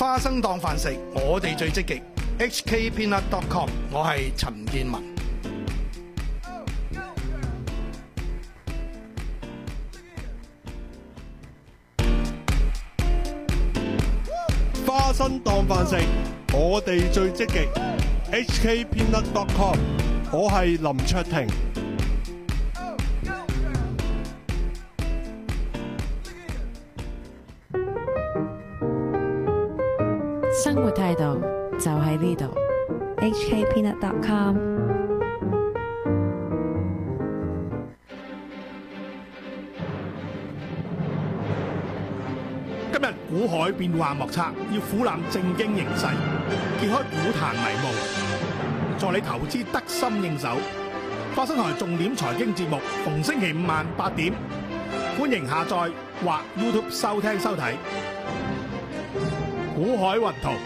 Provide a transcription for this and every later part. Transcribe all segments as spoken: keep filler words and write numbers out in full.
花生當飯食，我哋最積極。H K Peanut dot com， 我係陳建文。 花生當飯食，我哋最積極。H K Peanut dot com， 我係林卓廷。 生活態度就喺呢度。 H K Peanut dot com。 今日股海變幻莫測，要俯覽正經形勢，揭開股壇迷霧，助你投資得心應手。花生台重點財經節目，逢星期五晚八點，歡迎下載或 YouTube 收聽收睇。股海雲圖。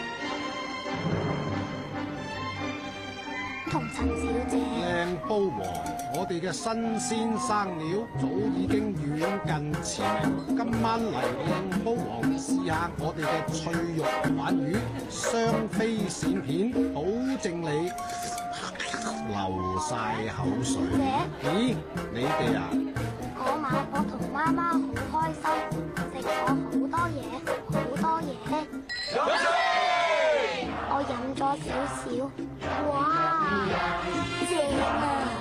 同陳小姐， 靚煲王，我哋嘅新鮮生料早已經遠近馳名。今晚嚟靚煲王試下我哋嘅脆肉鯇魚，雙飛鱔片，保證你流晒口水。咦，你哋啊？ 嗰晚我同媽媽好開心，食咗好多嘢，好多嘢。我飲咗少少，哇，正啊！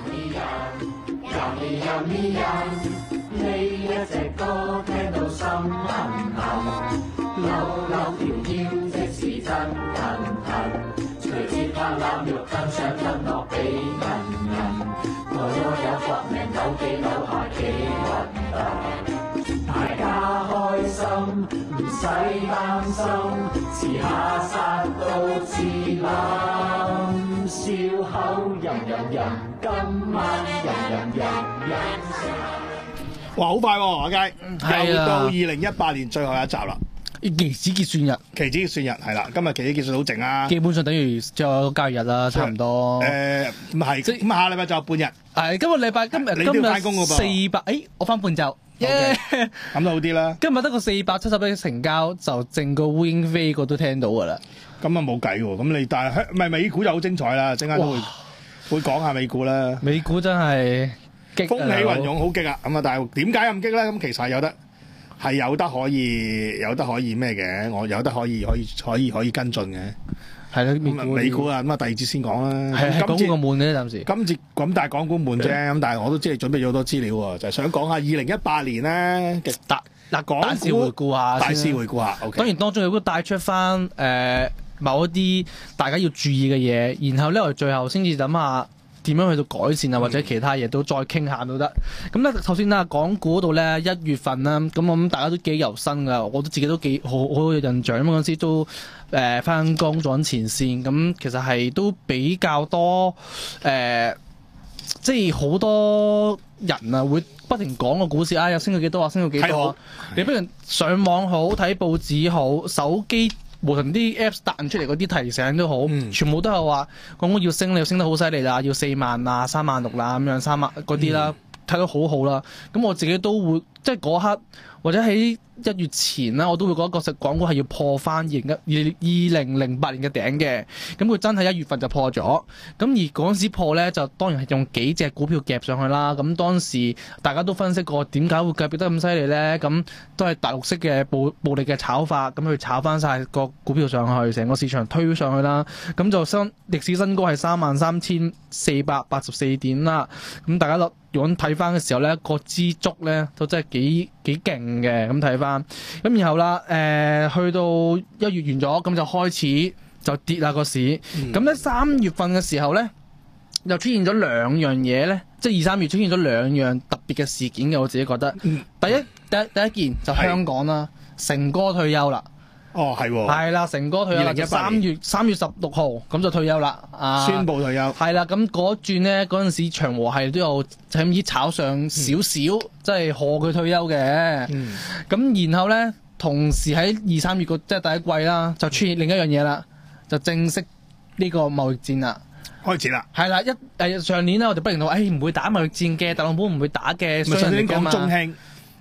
呢一隻歌聽到心痕痕，扭扭條腰即是真痕痕，隨節拍攬肉更想吞落俾人人，我有搏命扭幾扭下幾核突，大家開心唔使擔心，遲下殺到自冧，笑口吟吟吟，今晚吟吟吟吟。 哇，好快喎、啊，阿佳， 係啊又到二零一八年最後一集啦。 期指結算日， 期指結算日係啦，今日期指結算好靜啊。 基本上等於最後一個交易日啦，差唔多。 誒唔係，咁下禮拜就有半日。 係今個禮拜今日你都今要返工㗎噃日四百，誒我翻半晝，耶！ 咁都好啲啦。 今日得個四百七十億成交，就淨個烏蠅飛個都聽到㗎啦。 咁啊冇計喎，咁你但係香唔係美股就好精彩啦，陣間都會會講下美股啦。 美股真係激啊， 風起雲湧，好激啊！咁啊，但係點解咁激咧？咁其實係有得係有得可以有得可以咩嘅？我有得可以可以可以可以跟進嘅。 係啦，美咁啊股美股啊，咁啊第二節先講啦。 係係港今節股個悶嘅暫時。 今節咁但係港股悶啫，咁但係我都知你準備咗好多資料喎，就係想講下二零一八年咧嘅大嗱港大市回顧下先啦， 大市回顧下。OK， 當然當中亦都帶出翻誒、呃、某一啲大家要注意嘅嘢，然後咧我哋最後先至諗下點樣去到改善啊，或者其他嘢都再傾下都得。咁咧首先啦，港股嗰度咧一月份啦，咁我諗大家都幾猶新㗎，我都自己都幾好好有印象。咁嗰陣時都誒翻工做緊前線，咁其實係都比較多誒、呃，即係好多人啊會不停講個股市啊，又升到幾多啊，升到幾多啊，你不如上網好睇報紙好，手機無論啲 Apps 彈出嚟嗰啲提醒都好， 嗯、全部都係話港股要升，你要升得好犀利啦，要四萬啊、三萬六啦咁樣，三萬嗰啲啦，睇得好好啦。咁我自己都會即係嗰刻或者喺一月前啦，我都會覺得個港股係要破翻二零一二零零八年嘅頂嘅。咁佢真係一月份就破咗。咁而嗰陣時破咧，就當然係用幾隻股票夾上去啦。咁當時大家都分析過點解會夾得咁犀利咧？咁都係大陸式嘅暴暴力嘅炒法，咁去炒翻晒個股票上去，成個市場推上去啦。咁就新歷史新高係三萬三千四百八十四點啦。咁大家落如果睇翻嘅時候咧，個支足咧都真係幾幾勁嘅。咁睇翻，咁然後啦，誒、呃、去到一月完咗，咁就開始就跌啦個市。咁咧三月份嘅時候咧，又出現咗兩樣嘢咧，即係二三月出現咗兩樣特別嘅事件嘅，我自己覺得。 嗯、 第一第一第一件就香港啦，成哥退休啦。 哦，係喎， 係啦，成哥退休啦，就三月三月十六號咁就退休啦，啊， 宣布退休。 係啦，咁嗰轉咧嗰陣時長和係都有就咁依炒上少少，即係賀佢退休嘅。咁、嗯、然後咧，同時喺二三月個即係第一季啦，就出現另一樣嘢啦，就正式呢個貿易戰啦。 開始啦， 係啦，一誒上年咧我哋不停到，誒唔會打貿易戰嘅，特朗普唔會打嘅， 咪上年講中興。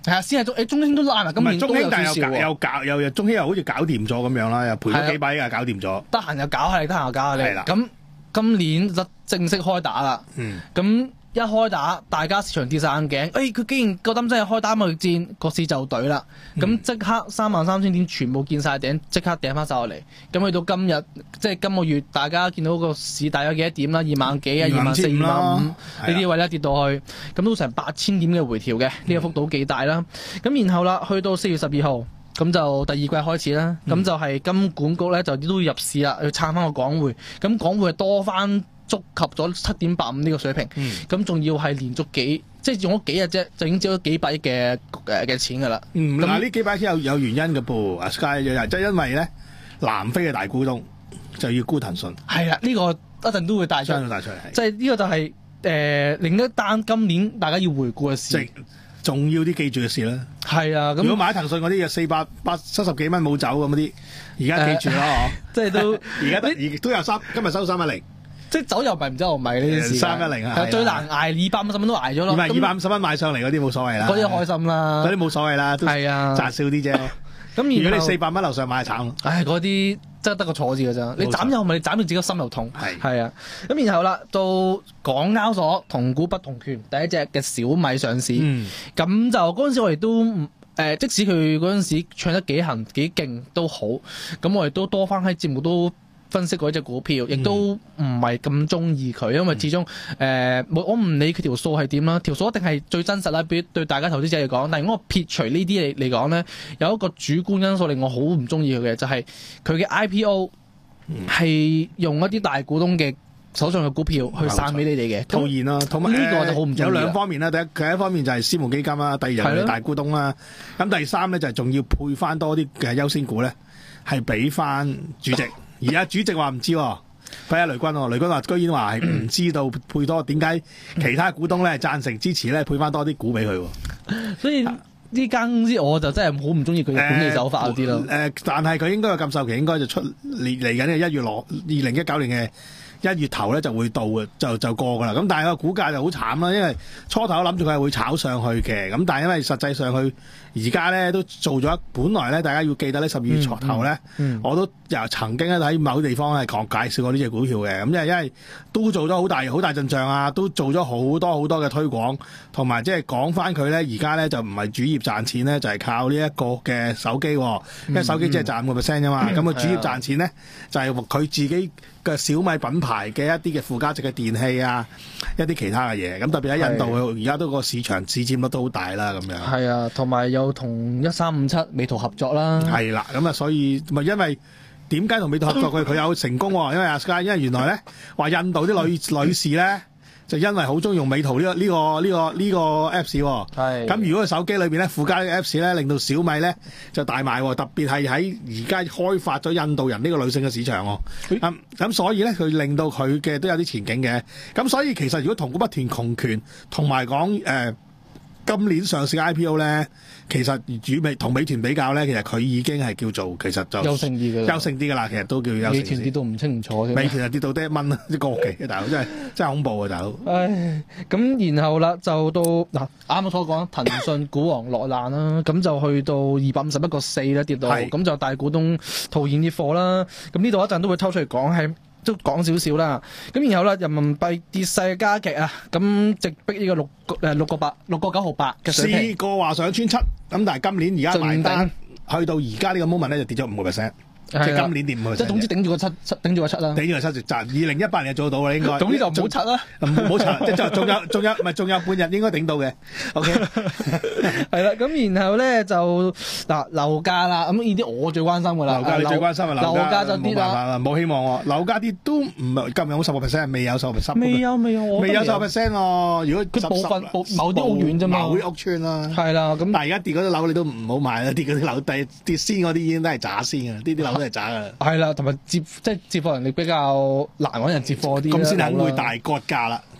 係啊，先係中誒中興都爛啊，今唔係年都有中興，但係少少喎。 又搞又搞又又中興又好似搞掂咗咁樣啦，又賠咗幾百億啊，搞掂咗。 得閒又搞下你，得閒又搞下你。 係啦咁今年就正式開打啦。 嗯， 咁一開打，大家市場跌晒眼鏡，誒、哎、佢竟然夠膽真係開打貿易戰，個市就懟啦。咁即、 嗯、 刻三萬三千點全部見晒頂，即刻掟翻晒落嚟。咁去到今日，即係今個月，大家見到個市大約幾多點啦？二萬幾啊，二萬四、二萬五呢啲位咧跌到去，咁都成八千點嘅回調嘅，呢個幅度幾大啦。咁然後啦，去到四月十二號。咁就第二季開始啦，咁、嗯、就係金管局咧就都要入市啦，要撐翻個港匯。咁港匯係多翻觸及咗七點八五呢個水平，咁仲、嗯、要係連續幾即係用咗幾日啫，就已經借咗幾百億嘅誒嘅錢㗎啦。嗯，嗱呢那幾百億有有原因嘅噃，阿 Sky 就係即係因為咧南非嘅大股東就要沽騰訊。 係啦，呢、這個一陣都會帶出， 帶出嚟， 即係呢個就係、是、誒、呃、另一單今年大家要回顧嘅事。 重要啲記住嘅事啦， 係啊！咁如果買騰訊嗰啲嘅四百八七十幾蚊冇走咁嗰啲，而家記住啦，嗬！ 即係都而家而都有三，今日收三一零， 即係走又唔係唔走又唔係呢啲事。三一零啊，最難捱二百五十蚊都捱咗咯。 二百二百五十蚊買上嚟嗰啲冇所謂啦， 嗰啲開心啦， 嗰啲冇所謂啦，係啊，賺少啲啫。咁如果你四百蚊樓上買就慘， 唉，嗰啲真係得個坐字㗎咋，你斬又唔係，你斬到自己心又痛。係係啊，咁然後啦，到港交所同股不同權第一隻嘅小米上市，咁、嗯、就嗰陣時我哋都誒、呃，即使佢嗰陣時唱得幾行幾勁都好，咁我哋都多翻喺節目都分析過一隻股票，亦都唔係咁中意佢，因為始終誒、呃，我唔理佢條數係點啦，條數一定係最真實啦，對對大家投資者嚟講。但係如果我撇除呢啲嚟嚟講咧，有一個主觀因素令我好唔中意佢嘅，就係佢嘅 I P O 係用一啲大股東嘅手上嘅股票去散俾你哋嘅套現啦，同埋呢個就好唔中意。 有兩方面啦，第一第一方面就係私募基金啦，第二就係大股東啦，咁第三咧就係仲要配翻多啲嘅優先股咧，係俾翻主席。而家主席話唔知喎，睇下雷軍喎，雷軍話居然話係唔知道配多，點解其他股東咧贊成支持咧配翻多啲股俾佢喎？ 所以呢間公司我就真係好唔中意佢嘅管理手法嗰啲咯。 誒，但係佢應該個禁售期應該就出嚟嚟緊嘅一月落，二零一九年嘅一月頭咧就會到嘅，就就過㗎啦。咁但係個股價就好慘啦，因為初頭諗住佢係會炒上去嘅，咁但係因為實際上佢而家咧都做咗，本來咧大家要記得呢十二月初頭咧，嗯嗯、我都又曾經咧喺某地方係講介紹過呢隻股票嘅，咁因為因為都做咗好大好大陣仗啊，都做咗好多好多嘅推廣，同埋即係講翻佢咧，而家咧就唔係主業賺錢咧，就係、是、靠呢一個嘅手機，因為手機只係賺五個 percent 啫嘛，咁佢、嗯、主業賺錢咧就係佢自己嘅小米品牌嘅一啲嘅附加值嘅電器啊，一啲其他嘅嘢，咁特別喺印度，而家都個市場市佔率都好大啦，咁樣。係啊，同埋有同一三五七美圖合作啦。 係啦，咁啊，所以咪因為點解同美圖合作佢佢有成功喎？因為阿 Sky，因為原來咧話印度啲女女士咧。就因為好中意用美圖呢、呢個呢、呢個呢、呢個呢、呢個 Apps 喎，咁是如果個手機裏邊咧附加嘅 Apps 咧，令到小米咧就大賣，特別係喺而家開發咗印度人呢個女性嘅市場喎。咁咁、嗯、所以咧佢令到佢嘅都有啲前景嘅。咁所以其實如果同股不同權同埋講誒今年上市 I P O 咧，其實主美同美團比較咧，其實佢已經係叫做其實就優勝啲嘅， 優勝啲㗎啦。其實都叫優勝。美團跌到唔清唔楚添。 美團係跌到得一蚊啊！啲過期嘅大佬真係真係恐怖啊！大佬。 唉，咁然後啦，就到嗱啱啱所講，騰訊股王落難啦，咁就去到二百五十一個四啦，跌到，咁是就大股東套現啲貨啦。咁呢度一陣都會抽出嚟講係。都講少少啦，咁然後咧人民幣跌勢加劇啊，咁直逼呢個六誒六個八六個九毫八嘅水平。 試過話上穿七，咁但係今年而家埋單去到而家呢個 moment 咧就跌咗五個 percent。即係今年跌五個 percent， 即係總之頂住個七，頂住個七啦。 頂住個七就賺。二零一八年就做到啦，應該。 總之就唔好七啦， 唔好七，即係仲有仲有，唔係仲有半日應該頂到嘅。O K， 係啦，咁然後咧就嗱樓價啦，咁呢啲我最關心㗎啦。 樓價你最關心啊？ 樓價就跌啦， 冇希望喎。樓價跌都唔係今日好十個 percent，未有十個 percent。 未有未有， 未有十個 percent 喎。如果佢部分某啲屋苑啫嘛， 某啲屋邨啦。係啦，咁但係而家跌嗰啲樓你都唔好買啦，跌嗰啲樓跌跌先嗰啲已經都係渣先㗎，呢啲樓都係渣㗎。 係啦，同埋接即係接貨能力比較難揾人接貨啲， 咁先肯會大割價啦。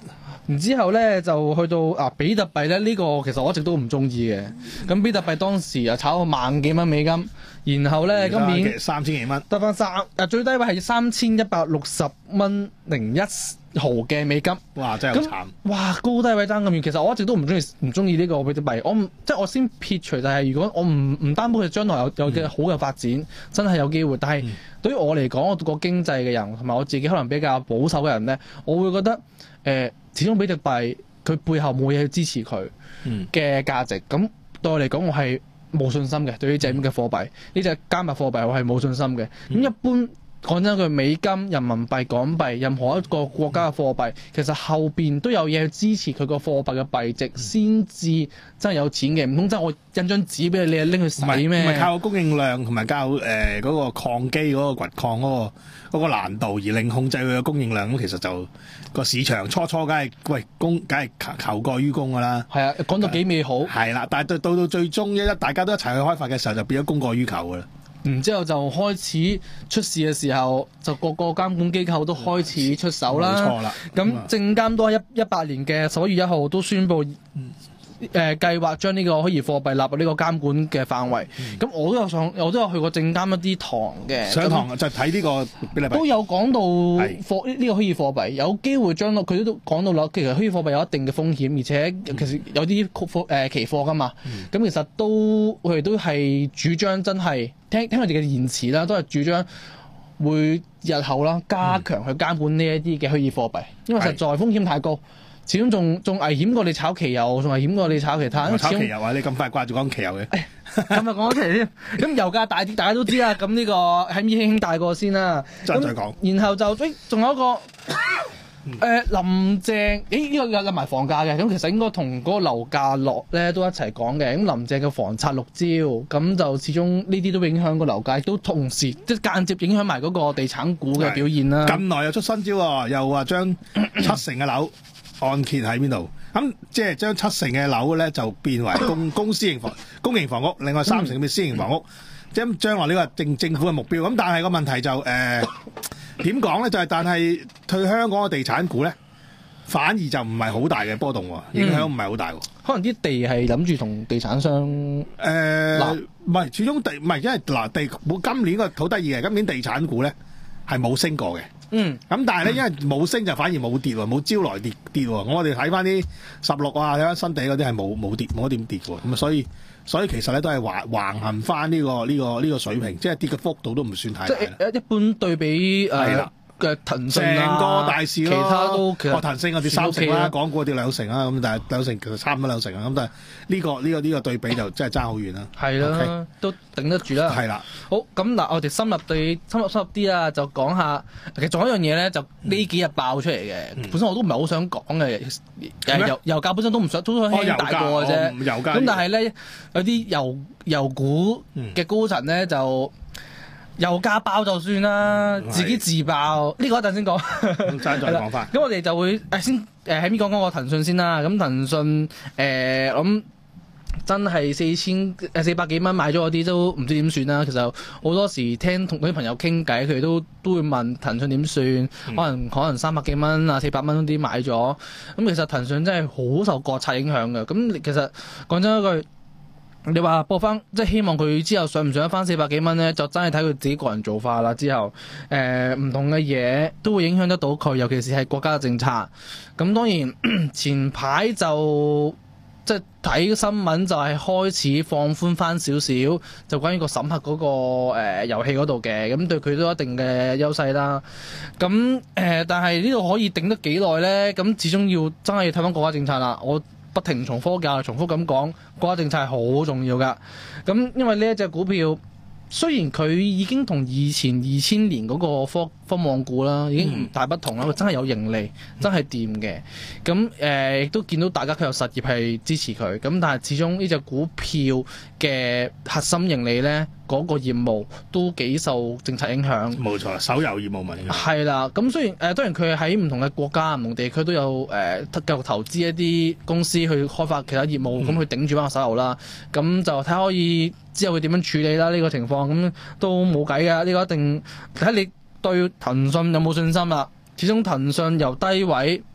然之後咧就去到啊比特幣咧，呢、這個其實我一直都唔中意嘅。咁比特幣當時啊炒到萬幾蚊美金，然後咧今年三千幾蚊， 得翻三啊最低位係三千一百六十蚊零一毫嘅美金。 哇！真係好慘。 哇！高低位爭咁遠，其實我一直都唔中意唔中意呢個比特幣。我唔即係我先撇除就係如果我唔唔擔保佢將來有有嘅好嘅發展，嗯、真係有機會。但係對於我嚟講，我個經濟嘅人同埋我自己可能比較保守嘅人咧，我會覺得誒、呃，始終比特幣佢背後冇嘢去支持佢嘅價值。咁、嗯、對我嚟講，我係冇信心嘅。對於呢隻咁嘅貨幣，呢隻、嗯、加密貨幣，我係冇信心嘅。咁、嗯、一般。講真句，美金、人民幣、港幣，任何一個國家嘅貨幣，其實後邊都有嘢去支持佢個貨幣嘅幣值，先至真係有錢嘅。唔通真係我印張紙俾你，你拎去使咩？ 唔係靠供應量同埋靠誒嗰、呃嗰個礦機嗰個掘礦嗰、嗰個嗰、嗰個難度而令控制佢嘅供應量。咁其實就個市場初初梗係喂供，梗係求求過於供㗎啦。 係啊，講到幾美好。係啦，但係到到最終一大家都一齊去開發嘅時候，就變咗供過於求㗎啦。 然之後就開始出事嘅時候，就個個監管機構都開始出手啦。 冇錯啦。 咁證監都喺一一八年嘅十一月一號都宣布，誒、呃、計劃將呢個虛擬貨幣納入呢個監管嘅範圍。咁、嗯、我都有上，我都有去過證監一啲堂嘅。上堂就睇呢個比特幣。 都有講到貨呢個虛擬貨幣有機會將到，佢都講到啦。其實虛擬貨幣有一定嘅風險，而且其實有啲貨誒期貨㗎嘛。咁、嗯、其實都佢哋都係主張真係。聽聽佢哋嘅言辭啦，都係主張會日後啦加強去監管呢一啲嘅虛擬貨幣，因為實在風險太高，始終仲仲危險過你炒期油，仲危險過你炒其他。 炒期油啊！你咁快掛住講期油嘅？ 咁就講期添。咁油價大跌，大家都知啦。咁呢個喺咪輕輕大過先啦。 再再講。 然後就誒，仲有一個。誒、呃、林鄭，誒呢個有埋房價嘅，咁其實應該同嗰個樓價落咧都一齊講嘅。咁林鄭嘅房策六招，咁就始終呢啲都影響個樓價，亦都同時即係間接影響埋嗰個地產股嘅表現啦。 近來又出新招喎，又話將七成嘅樓按揭喺邊度，咁即係將七成嘅樓咧就變為公公私營房公營房屋，另外三成變私營房屋，即係、嗯、將來呢個政政府嘅目標。咁但係個問題就誒。呃點講咧？就係、是、但係對香港嘅地產股咧，反而就唔係好大嘅波動喎，影響唔係好大喎、嗯。 可能啲地係諗住同地產商誒，唔、 呃、係始終地唔係，因為嗱地冇今年個好得意嘅，今年地產股咧係冇升過嘅。嗯，咁但係咧，因為冇升就反而冇跌喎，冇招來跌跌喎。我哋睇翻啲十六啊，睇翻新地嗰啲係冇冇跌冇一點跌喎。咁啊，所以所以其實咧都係橫橫行翻呢個呢、這個呢、這個水平，即係跌嘅幅度都唔算太大。即係一般對比誒嘅騰訊啊， 成個大市咯， 其他都其實哦，騰訊我跌三成啦，港股跌兩成啦，咁但係兩成其實差唔多兩成啊，咁但係呢個呢、這個呢、這個對比就真係爭好遠啦。係啦、 okay? 都頂得住啦。係啦。好，咁嗱，我哋深入對深入深入啲啦，就講下其實仲有一樣嘢咧，就呢幾日爆出嚟嘅、嗯，本身我都唔係好想講嘅，誒油油價本身都唔想都想輕大過嘅啫。油價咁但係咧有啲油油股嘅高層咧就。油價爆就算啦、嗯，自己自爆呢、這個一陣先講。咁再再講翻。咁我哋就會誒先誒喺邊講講個騰訊先啦。咁騰訊誒咁真係四千誒四百幾蚊買咗嗰啲都唔知點算啦。其實好多時聽同啲朋友傾偈，佢哋都都會問騰訊點算、嗯，可能可能三百幾蚊啊四百蚊嗰啲買咗。咁其實騰訊真係好受國策影響嘅。咁其實講真一句。你話播翻，即係希望佢之後上唔上得翻四百幾蚊咧，就真係睇佢自己個人做法啦。之後，誒、呃、唔同嘅嘢都會影響得到佢，尤其是係國家嘅政策。咁當然前排就即係睇新聞就係開始放寬翻少少，就關於個審核嗰、那個誒、呃、遊戲嗰度嘅，咁對佢都有一定嘅優勢啦。咁誒、呃，但係呢度可以頂得幾耐咧？咁始終要真係睇翻國家政策啦。我不停重複㗎，重複咁講，國家政策係好重要㗎。咁因為呢一隻股票，雖然佢已經同以前二千年嗰個科科網股啦，已經唔大不同啦，佢、嗯、真係有盈利，真係掂嘅。咁誒亦都見到大家佢有實業係支持佢。咁但係始終呢隻股票嘅核心盈利咧，嗰、那個業務都幾受政策影響。冇錯，手遊業務咪係啦。咁雖然誒、呃、當然佢喺唔同嘅國家、唔同地區都有誒繼續投資一啲公司去開發其他業務，咁、嗯、去頂住翻個手遊啦。咁就睇下可以之後佢點樣處理啦。呢、這個情況咁都冇計㗎。呢、這個一定睇你對騰訊有冇信心啦。始終騰訊由低位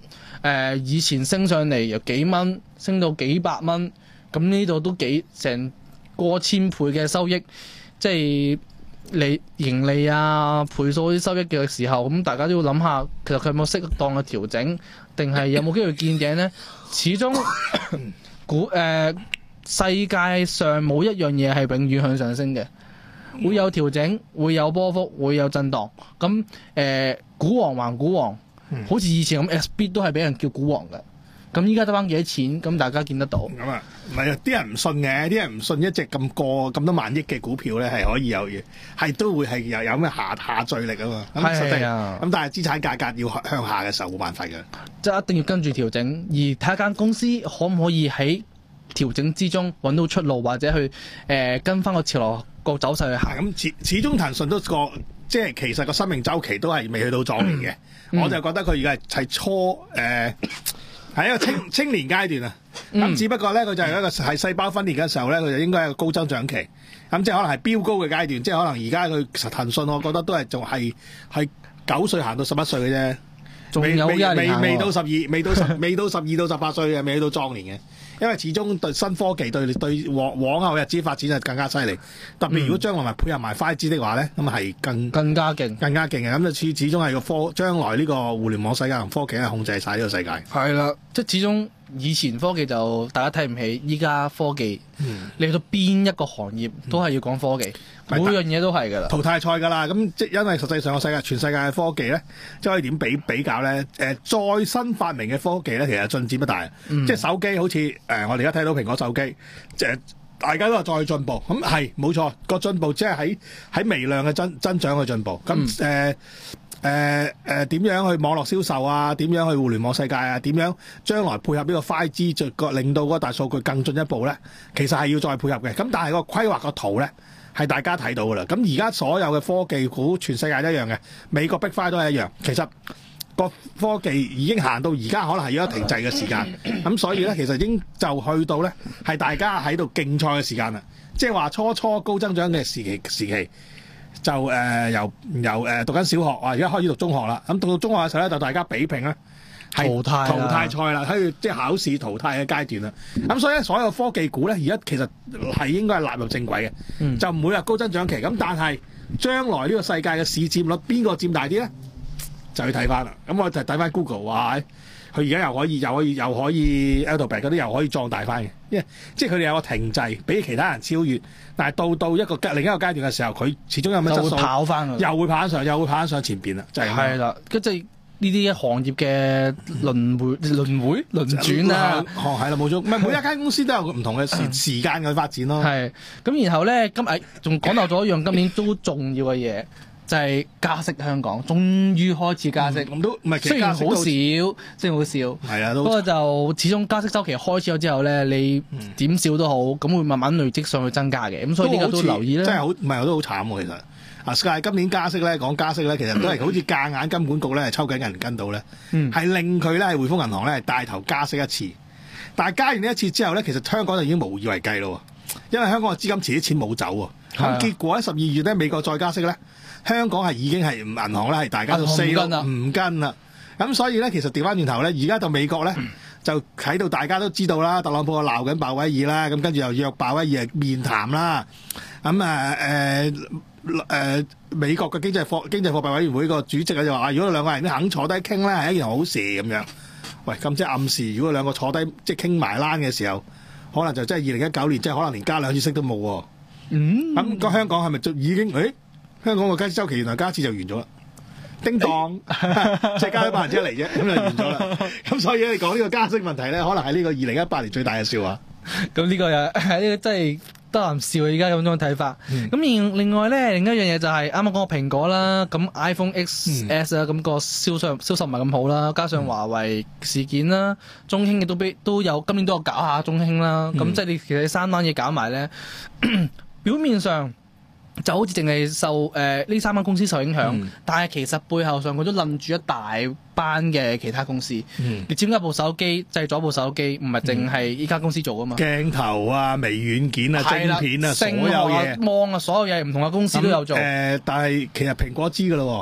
呃、以前升上嚟由幾蚊升到幾百蚊，咁呢度都幾成過千倍嘅收益，即係利盈利啊倍數啲收益嘅時候，咁大家都要諗下，其實佢有冇適當嘅調整，定係有冇機會見頂呢？始終股誒、呃、世界上冇一樣嘢係永遠向上升嘅。會有調整，會有波幅，會有震盪。咁誒、呃，股王還股王，嗯、好似以前咁 S B 都係俾人叫股王嘅。咁依家得翻幾多錢？咁大家見得到。 咁啊，唔係啊，啲人唔信嘅，啲人唔信一隻咁過咁多萬億嘅股票咧係可以有嘢，係都會係有有咩下下墜力啊嘛。咁實際啊，咁但係資產價格要向下嘅時候冇辦法嘅， 即係一定要跟住調整，而睇下間公司可唔可以喺調整之中揾到出路，或者去誒、呃、跟翻個潮流個走勢去行。 咁始始終騰訊都個即係其實個生命周期都係未去到壯年嘅，嗯、我就覺得佢而家係初誒係、呃、一個青青年階段啊。咁、嗯、只不過咧，佢就係一個係細胞分裂嘅時候咧，佢就應該係一個高增長期。咁即係可能係飆高嘅階段，即係可能而家佢騰訊，我覺得都係仲係係九歲行到十一歲嘅啫。 仲有未未未到十二，未到十，未到十二到十八歲嘅，未去到壯年嘅。因為始終對新科技對對往往後日子發展係更加犀利。特別如果將來埋配合埋 五 G 的話咧，咁係更更加勁， 更加勁嘅。咁就始始終係個科將來呢個互聯網世界同科技係控制晒呢個世界。 係啦，即係始終以前科技就大家睇唔起，依家科技，嗯、你去到邊一個行業都係要講科技。嗯每樣嘢都係㗎啦， 淘汰賽㗎啦。咁即因為實際上個世界全世界嘅科技咧，即係可以點比比較咧？誒、呃，再新發明嘅科技咧，其實進展不大。嗯、即係手機好似誒、呃，我哋而家睇到蘋果手機，即係大家都話再進步。咁係冇錯，個進步即係喺喺微量嘅增增長嘅進步。咁誒誒誒點樣去網絡銷售啊？點樣去互聯網世界啊？點樣將來配合呢個 五 G， 令到嗰個大數據更進一步咧？其實係要再配合嘅。咁但係個規劃個圖咧，係大家睇到㗎啦，咁而家所有嘅科技股全世界都一樣嘅，美國 Big Five 都係一樣。其實個科技已經行到而家，可能係要一停滯嘅時間。咁所以咧，其實已經就去到咧係大家喺度競賽嘅時間啦。即係話初初高增長嘅時期時期，就誒、呃、由由誒、呃、讀緊小學啊，而家開始讀中學啦。咁讀到中學嘅時候咧，就大家比拼咧。 淘汰淘汰賽啦，喺即係考試淘汰嘅階段啦。咁所以咧，所有科技股咧，而家其實係應該係納入正軌嘅，嗯、就唔會話高增長期。咁但係將來呢個世界嘅市佔率邊個佔大啲咧，就要睇翻啦。咁我就睇翻 Google 話，佢而家又可以又可以又可以 Alphabet 嗰啲又可以壯大翻嘅，因為即係佢哋有個停滯，俾其他人超越。但係到到一個另一個階段嘅時候，佢始終有咩質素， 就會跑翻， 又會跑翻上，又會跑翻上前邊啦。就係係啦，即係。呢啲行業嘅輪迴、輪迴、輪轉啦， 係啦，冇錯。唔係每一間公司都有唔同嘅時時間嘅發展咯。 係咁，然後咧今日仲講到咗一樣今年都重要嘅嘢，就係、是、加息。香港終於開始加息，咁、嗯、都唔係雖然好少，雖然好少，係啊，不過就始終加息週期開始咗之後咧，你點少都好，咁會慢慢累積上去增加嘅。咁所以呢個都留意啦。真係好，唔係我都好慘喎，其實。啊，Sky 今年加息咧，講加息咧，其實都係好似夾硬金管局咧係抽緊銀根到咧，係、嗯、令佢咧係匯豐銀行咧係帶頭加息一次。但係加完呢一次之後咧，其實香港就已經無以為繼咯，因為香港嘅資金遲啲錢冇走喎。咁、啊、結果喺十二月咧，美國再加息咧，香港係已經係銀行咧係大家都四咯唔跟啦。咁所以咧，其實調翻轉頭咧，而家到美國咧就喺度，大家都知道啦，特朗普啊鬧緊鮑威爾啦，咁跟住又約鮑威爾面談啦，咁啊誒。誒、呃、美國嘅經濟貨經濟貨幣委員會個主席啊就話：如果兩個人都肯坐低傾咧，係一件好事咁樣。喂，咁即係暗示，如果兩個坐低即係傾埋欄嘅時候，可能就真係二零一九年，即係可能連加兩次息都冇喎。嗯，咁個香港係咪就已經？誒，香港個加息週期原來加次就完咗啦。叮當，即係加咗百分之一嚟啫，咁就完咗啦。咁所以你講呢個加息問題咧，可能係呢個二零一八年最大嘅笑話。咁呢個又係呢個真係。得啖笑啊！而家咁種睇法，咁然、嗯、另外咧，另一樣嘢就係啱啱講個蘋果啦，咁 iPhone X S 啊、嗯，咁個銷售銷售唔係咁好啦，加上華為事件啦，中興亦都俾都有今年都有搞下中興啦，咁、嗯、即係你其實三單嘢搞埋咧，表面上就好似淨係受誒呢、呃、三間公司受影響，嗯、但係其實背後上佢都冧住一大班嘅其他公司。嗯、你知唔知部手機製咗部手機，唔係淨係呢間公司做噶嘛？鏡頭啊、微軟件啊、晶片啊，所有嘢、 芒啊，所有嘢唔同嘅公司都有做。誒、嗯呃， 但係其實蘋果知噶咯，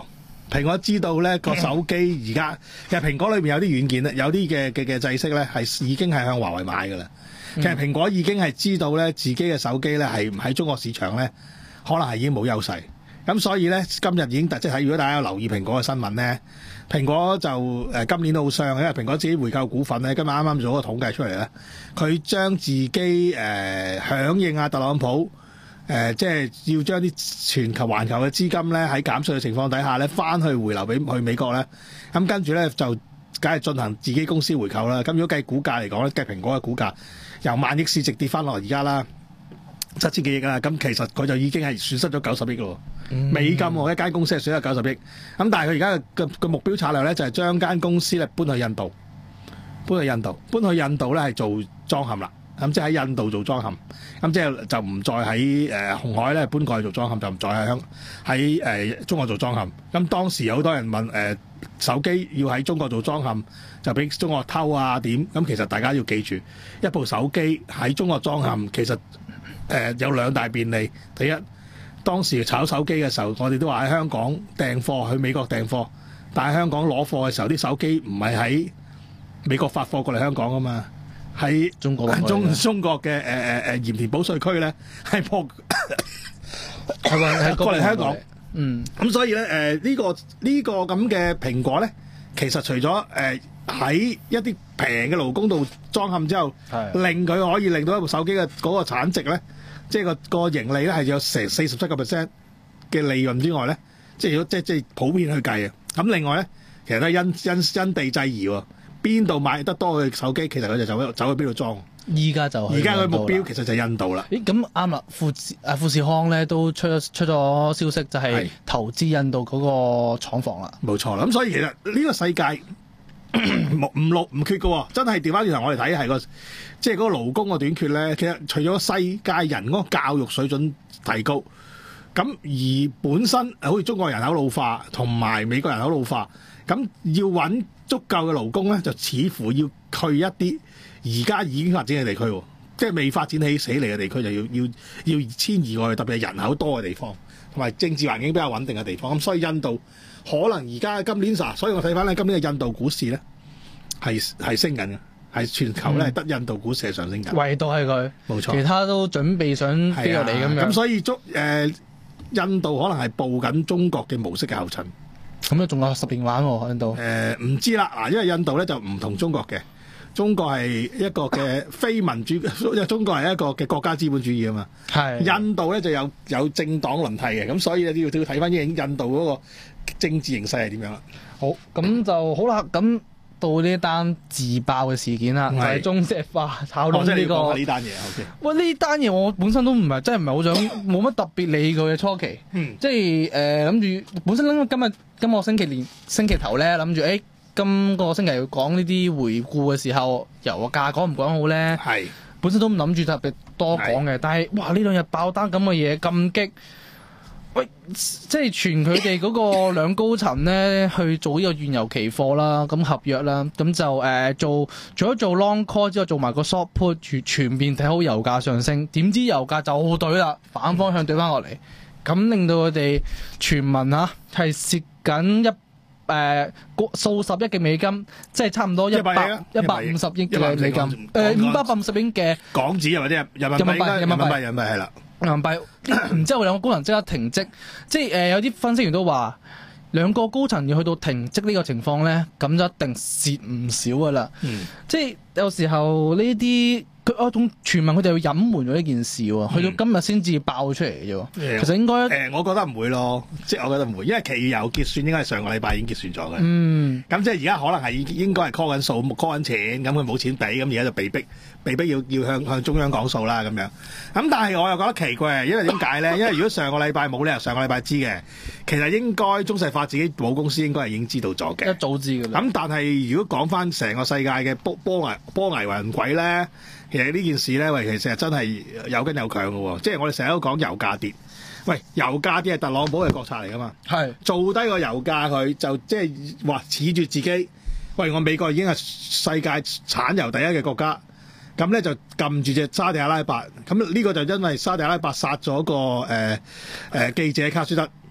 蘋果知道咧個手機而家其實蘋果裏邊有啲軟件咧，有啲嘅嘅嘅制式咧係已經係向華為買㗎啦。其實蘋果已經係知道咧自己嘅手機咧係喺中國市場咧可能係已經冇優勢。咁所以咧今日已經即係如果大家有留意蘋果嘅新聞咧，蘋果就誒、呃、今年都好傷，因為蘋果自己回購股份咧，今日啱啱做咗個統計出嚟咧，佢將自己誒、呃、響應啊特朗普。誒、呃，即係要將啲全球環球嘅資金咧，喺減稅嘅情況底下咧，翻去回流俾去美國咧。咁跟住咧就梗係進行自己公司回購啦。咁如果計股價嚟講咧，計蘋果嘅股價由萬億市值跌翻落嚟而家啦，七千幾億啦。咁其實佢就已經係損失咗九十億咯，嗯、美金喎，一間公司係損失九十億。咁但係佢而家嘅嘅目標策略咧，就係、是、將間公司咧搬去印度，搬去印度，搬去印度咧係做裝嵌啦。咁即係喺印度做裝嵌，咁即係就唔再喺誒、呃、紅海咧搬過去做裝嵌，就唔再喺香喺誒中國做裝嵌。咁當時有好多人問誒、呃、手機要喺中國做裝嵌，就俾中國偷啊點？咁其實大家要記住，一部手機喺中國裝嵌其實誒、呃、有兩大便利。第一，當時炒手機嘅時候，我哋都話喺香港訂貨去美國訂貨，但係香港攞貨嘅時候，啲手機唔係喺美國發貨過嚟香港啊嘛。喺中國中中國嘅誒誒誒鹽田保稅區咧，係破係話過嚟香港，嗯，咁所以咧誒呢個呢個咁嘅蘋果咧，其實除咗誒喺一啲平嘅勞工度裝嵌之後，令佢可以令到一部手機嘅嗰個產值咧，即係個個盈利咧係有成四十七個 percent 嘅利潤之外咧，即係如果即係即係普遍去計啊，咁另外咧，其實都係因因因地制宜喎。邊度買得多嘅手機，其實佢就走去走去邊度裝。 依家就而家佢目標其實就係印度啦。 咦，咁啱啦，富士啊富士康咧都出咗出咗消息，就係投資印度嗰個廠房啦。 冇錯啦，咁所以其實呢個世界唔唔落唔缺嘅喎，真係調翻轉頭我哋睇係個即係嗰個勞工嘅短缺咧。其實除咗世界人嗰個教育水準提高，咁而本身好似中國人口老化同埋美國人口老化，咁要揾足夠嘅勞工咧，就似乎要去一啲而家已經發展嘅地區，即係未發展起死嚟嘅地區，就要要要遷移過去，特別係人口多嘅地方，同埋政治環境比較穩定嘅地方。咁所以印度可能而家今年啊，所以我睇翻咧今年嘅印度股市咧係係升緊嘅，係全球咧得、嗯、印度股市係上升緊， 唯獨係佢， 冇錯， 其他都準備想飛落嚟咁樣。 咁所以中誒、呃、印度可能係步緊中國嘅模式嘅後塵。 咁咧仲有十年玩喎，印度。 誒唔知啦，嗱，因為印度咧就唔同中國嘅，中國係一個嘅非民主，因為中國係一個嘅國家資本主義啊嘛。係。印度咧就有有政黨輪替嘅，咁所以咧都要都要睇翻印印度嗰個政治形勢係點樣啦。 好，咁就好啦。咁到呢單自爆嘅事件啦，就係中石化炒到呢個呢單嘢。OK。 喂，呢單嘢我本身都唔係真係唔係好想，冇乜特別理佢嘅初期。嗯。即係誒諗住，本身諗今日。今個星期年星期頭咧，諗住誒，今個星期要講呢啲回顧嘅時候，油價講唔講好咧？係本身都唔諗住特別多講嘅，但係哇呢兩日爆單咁嘅嘢咁激，喂，即係傳佢哋嗰個兩高層咧去做呢個原油期貨啦，咁合約啦，咁就誒、呃、做做咗做 long call 之後，做埋個 short put，全全面睇好油價上升，點知油價就懟啦，反方向懟翻落嚟，咁令到佢哋傳聞啊係蝕緊一誒數十億嘅美金，即係差唔多一百一百五十億嘅美金，誒五百八五十億嘅港紙或者人民幣，人民幣人民幣係啦， 人民幣。然之後兩個高層即刻停職，即係誒、呃、有啲分析員都話兩個高層要去到停職呢個情況咧，咁就一定蝕唔少噶啦。嗯、即係有時候呢啲。佢嗰種傳聞，佢哋要隱瞞咗呢件事喎，去、嗯、到今日先至爆出嚟嘅啫。嗯、其實應該誒、 呃，我覺得唔會咯，即係我覺得唔會，因為期油結算應該係上個禮拜已經結算咗嘅。 嗯， 咁即係而家可能係應該係 call 緊數，call 緊錢，咁佢冇錢俾，咁而家就被逼被逼要要向向中央講數啦咁樣。咁但係我又覺得奇怪，因為點解咧？因為如果上個禮拜冇理由上個禮拜知嘅，其實應該中石化自己母公司應該係已經知道咗嘅， 一早知㗎啦。咁但係如果講翻成個世界嘅波波危波危雲鬼咧？其實呢件事咧，喂，其實真係有根有強嘅喎，即係我哋成日都講油價跌，喂，油價跌係特朗普嘅國策嚟噶嘛，係做低個油價佢就即係話恃住自己，喂，我美國已經係世界產油第一嘅國家，咁咧就撳住隻沙地阿拉伯，咁呢個就因為沙地阿拉伯殺咗個誒誒、呃呃、記者卡舒德，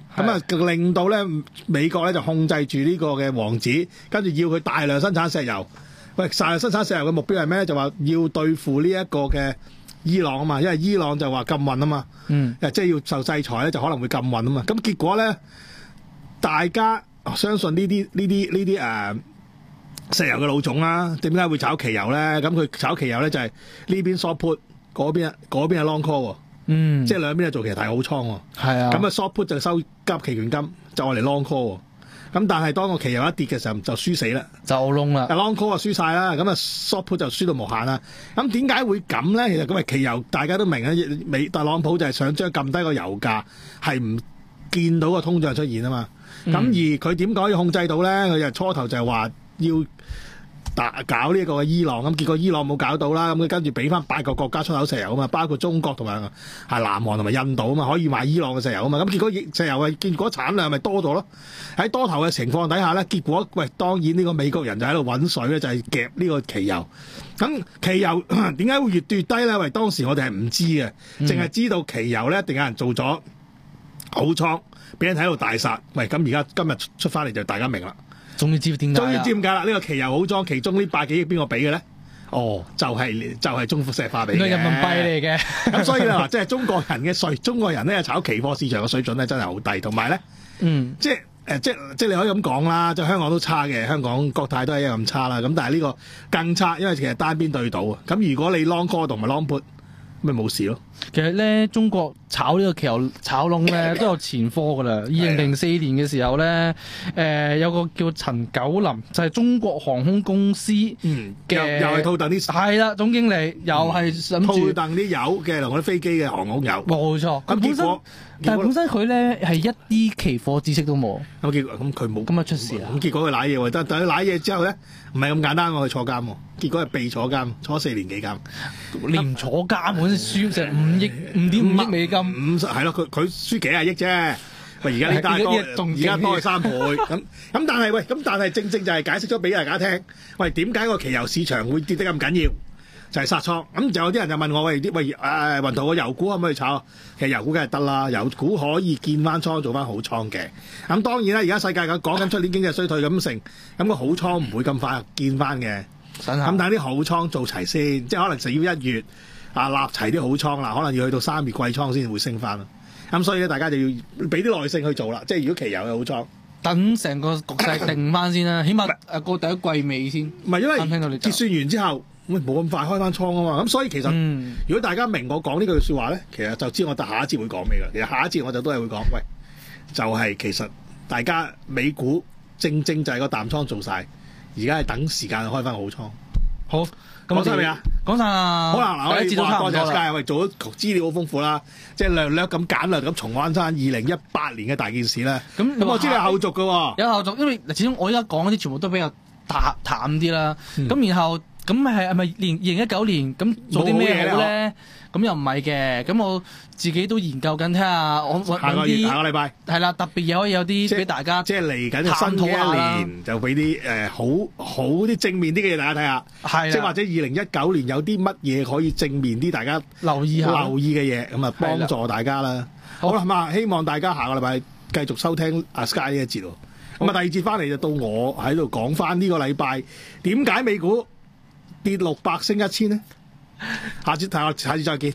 咁啊令到咧美國咧就控制住呢個嘅王子，跟住要佢大量生產石油。喂，大量生產石油嘅目標係咩咧？就話要對付呢一個嘅伊朗啊嘛，因為伊朗就話禁運啊嘛， 嗯， 即係要受制裁咧，就可能會禁運啊嘛。咁結果咧，大家相信呢啲呢啲呢啲誒石油嘅老總啦，點解會炒期油咧？咁佢炒期油咧就係呢邊 short put，嗰邊嗰邊係 long call 喎， 嗯， 即係兩邊係做其實大好倉喎。 係啊， 咁啊 short put 就收急期權金，就我嚟 long call 喎。咁但係當個期油一跌嘅時候就輸死啦， 就窿啦。 long call 就輸晒啦，咁啊 short put 就輸到無限啦。咁點解會咁咧？其實咁啊期油大家都明啊，美特朗普就係想將撳低個油價，係唔見到個通脹出現啊嘛。咁、嗯、而佢點解可以控制到咧？佢就初頭就係話要打搞呢一個嘅伊朗，咁結果伊朗冇搞到啦，咁佢跟住俾翻八個國家出口石油啊嘛，包括中國同埋係南韓同埋印度啊嘛，可以買伊朗嘅石油啊嘛，咁結果石油嘅結果產量咪多咗咯。喺多頭嘅情況底下咧，結果喂當然呢個美國人就喺度揾水咧，就係、是、夾呢個期油。咁期油點解會越跌低咧？喂，當時我哋係唔知嘅，淨係知道期油咧一定有人做咗好倉，俾人喺度大殺。喂，咁而家今日出翻嚟就大家明啦。 終於知點解， 終於知點解啦！呢、這個期油好裝，其中呢百幾億邊個俾嘅咧？哦，就係、是、就係、是、中富石化俾嘅， 人民幣嚟嘅。 咁所以咧，即係中國人嘅稅，中國人咧炒期貨市場嘅水準咧真係好低，同埋咧， 嗯， 即係誒，即係即係你可以咁講啦，即係香港都差嘅，香港國泰都係一樣咁差啦。咁但係呢個更差，因為其實單邊對賭啊。咁如果你 long call 同埋 long put，咪冇事咯。 其實咧，中國炒呢個期油炒窿咧都有前科噶啦。二零零四年嘅時候咧，誒、呃、有個叫陳九林，就係、是、中國航空公司嘅、 嗯，又又係套戥啲係啦，總經理又係諗住套戥啲油嘅同嗰啲飛機嘅航空油。 冇錯。 咁結果， 但係本身佢咧係一啲期貨知識都冇。 咁結果咁佢冇， 咁啊出事啦。 咁結果佢瀨嘢喎，但但佢瀨嘢之後咧，唔係咁簡單喎，佢坐監喎。結果係被坐監，坐四年幾監， 連坐監本身輸成五億五點五億美金， 五十係咯，佢佢輸幾廿億啫。喂，而家呢單多，而家多咗三倍。咁咁但係喂，咁但係正正就係解釋咗俾大家聽，喂點解個期油市場會跌得咁緊要？就係、是、殺倉。咁就有啲人就問我喂，啲喂誒雲圖個油股可唔可以炒？其實油股梗係得啦，油股可以建翻倉做翻好倉嘅。咁當然啦，而家世界咁講緊出年經濟衰退咁成，咁個好倉唔會咁快建翻嘅。咁但係啲好倉做齊先，即係可能就要一月啊立齊啲好倉啦，可能要去到三月季倉先會升翻啦。咁所以咧，大家就要俾啲耐性去做啦。即係如果期油有好倉，等成個局勢定翻先啦，起碼誒過第一季尾先。 唔係因為結算完之後，喂冇咁快開翻倉啊嘛。咁所以其實、嗯，如果大家明我講呢句説話咧，其實就知我下一節會講咩㗎。其實下一節我就都係會講，喂，就係、是、其實大家美股正正就係個淡倉做晒。而家係等時間開翻好倉。好，講晒未啊？講晒啦。好啦，嗱，我哋話多謝曬，喂，做咗資料好豐富啦，即係略略咁簡略咁重溫翻二零一八年嘅大件事啦。咁咁我知你有後續㗎喎。有後續，因為始終我而家講嗰啲全部都比較淡淡啲啦。咁、嗯、然後咁係係咪連二零一九年咁做啲咩好咧？咁又唔係嘅，咁我自己都研究緊，睇下我下個月下個禮拜係啦，特別嘢可以有啲俾大家，即係嚟緊新嘅一年就俾啲誒好好啲正面啲嘅嘢大家睇下，係即係或者二零一九年有啲乜嘢可以正面啲大家留意下留意嘅嘢，咁啊幫助大家啦。好啦，咁啊希望大家下個禮拜繼續收聽阿 Sky 呢一節喎。咁啊第二節翻嚟就到我喺度講翻呢個禮拜點解美股跌六百升一千呢？下次睇下，下次再見。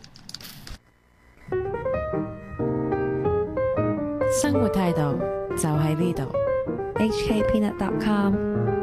生活態度就喺呢度。 H K Peanut dot com